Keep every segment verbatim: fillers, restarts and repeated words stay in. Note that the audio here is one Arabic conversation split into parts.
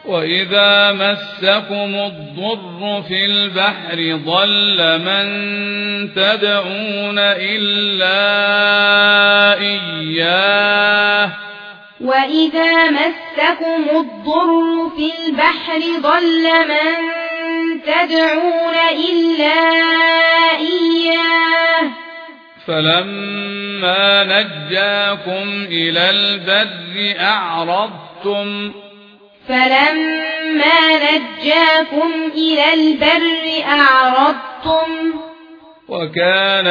وإذا مسكم الضر في البحر ضل من تدعون إلا إياه وإذا مسكم الضر في البحر ضل من تدعون إلا إياه فلما نجاكم إلى البر أعرضتم فلما نجاكم إلى البر أعرضتم وكان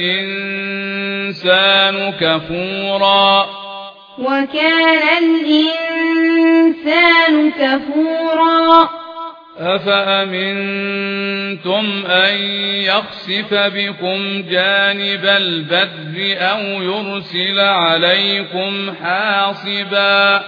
الإنسان كفورا وكان الإنسان كفورا أفأمنتم أن يخسف بكم جانب البر أو يرسل عليكم حاصبا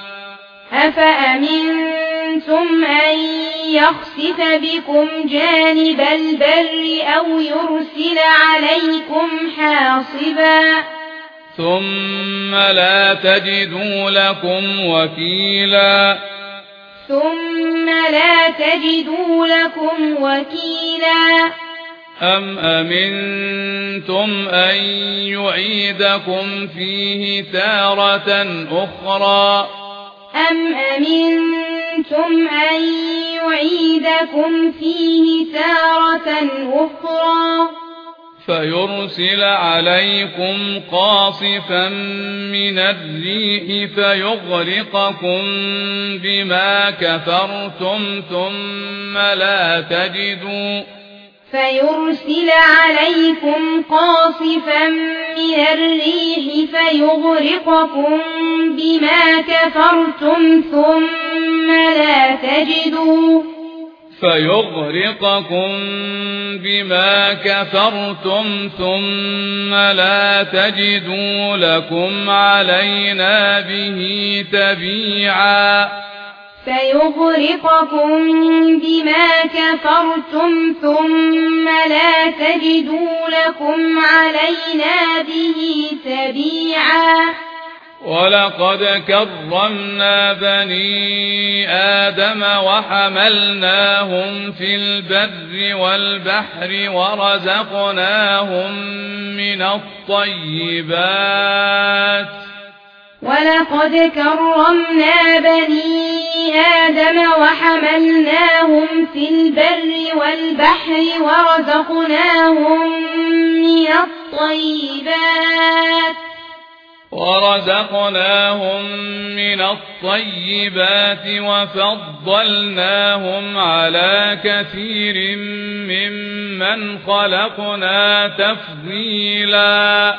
أفأمنتم أن يخسف بكم جانب البر أو يرسل عليكم حاصبا ثم لا تجدوا لكم وكيلا ثم لا تجدوا لكم وكيلا أم أمنتم أن يعيدكم فيه تارة أخرى أم أمنتم أن يعيدكم فيه تارة أخرى فيرسل عليكم قاصفا من الريح فيغرقكم بما كفرتم ثم لا تجدوا فيرسل عليكم قاصفا من الريح فيغرقكم بما كفرتم ثم لا تجدوا فيغرقكم بما كفرتم ثم لا تجدوا لكم علينا به تبيعا فيغرقكم بما كفرتم ثم لا تجدوا لكم علينا به تبيعا ولقد كرمنا بني آدم وحملناهم في البر والبحر ورزقناهم من الطيبات ولقد كرمنا بني آدم وحملناهم في البر والبحر ورزقناهم من الطيبات ورزقناهم من الطيبات وفضلناهم على كثير ممن خلقنا تفضيلا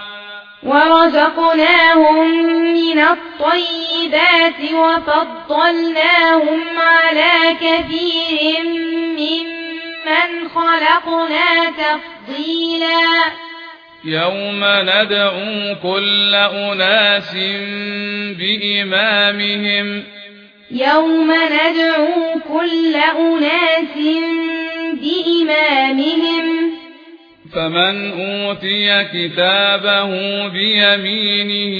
ورزقناهم من الطيبات وفضلناهم على كثير ممن خلقنا تفضيلا يوم ندعو كل أناس بإمامهم يوم ندعو كل أناس بإمامهم فمن أوتي كتابه بيمينه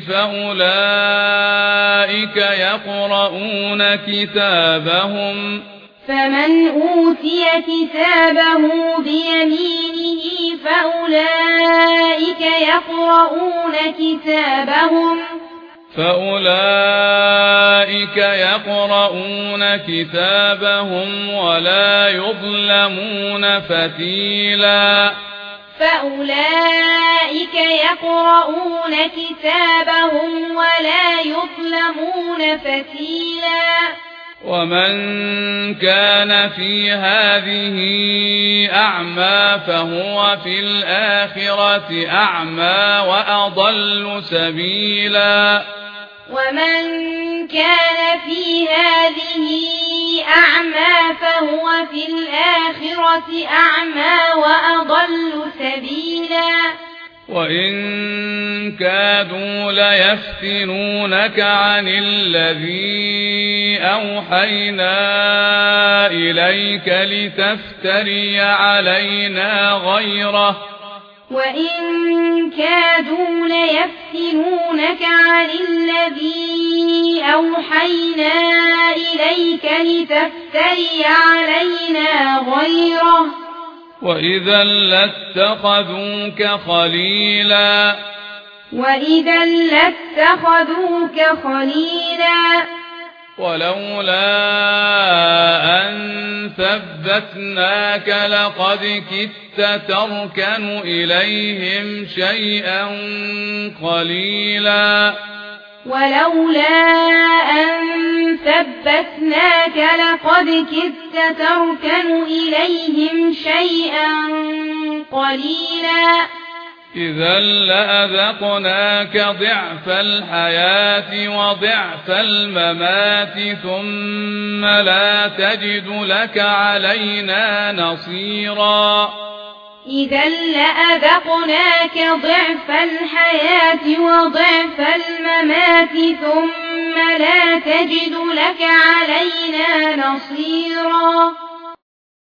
فأولئك يقرؤون كتابهم فمن أوتي كتابه بيمينه فأولئك يقرؤون كتابهم فأولئك يقرؤون كتابهم ولا يظلمون فتيلا فأولئك يقرؤون كتابهم ولا يظلمون فتيلا ومن كان في هذه أعمى فهو في الآخرة أعمى وأضل سبيلا ومن كان في هذه أعمى فهو في الآخرة أعمى وأضل سبيلا وإن كادوا ليفتنونك عن الذي أوحينا إليك لتفتري علينا غيره وإن كادوا ليفتنونك عن الذي أوحينا إليك لتفتري علينا غيره وإذا لاتخذوك خليلا وإذا لاتخذوك خليلا ولولا أن ثبتناك لقد كدت تركن إليهم شيئا قليلا ولولا أن ثبتناك لقد كدت تركن إليهم شيئا قليلا إذا لأذقناك ضعف الحياة وضعف الممات ثم لا تجد لك علينا نصيرا إذا لأذقناك ضعف الحياة وضعف الممات ثم لا تجد لك علينا نصيرا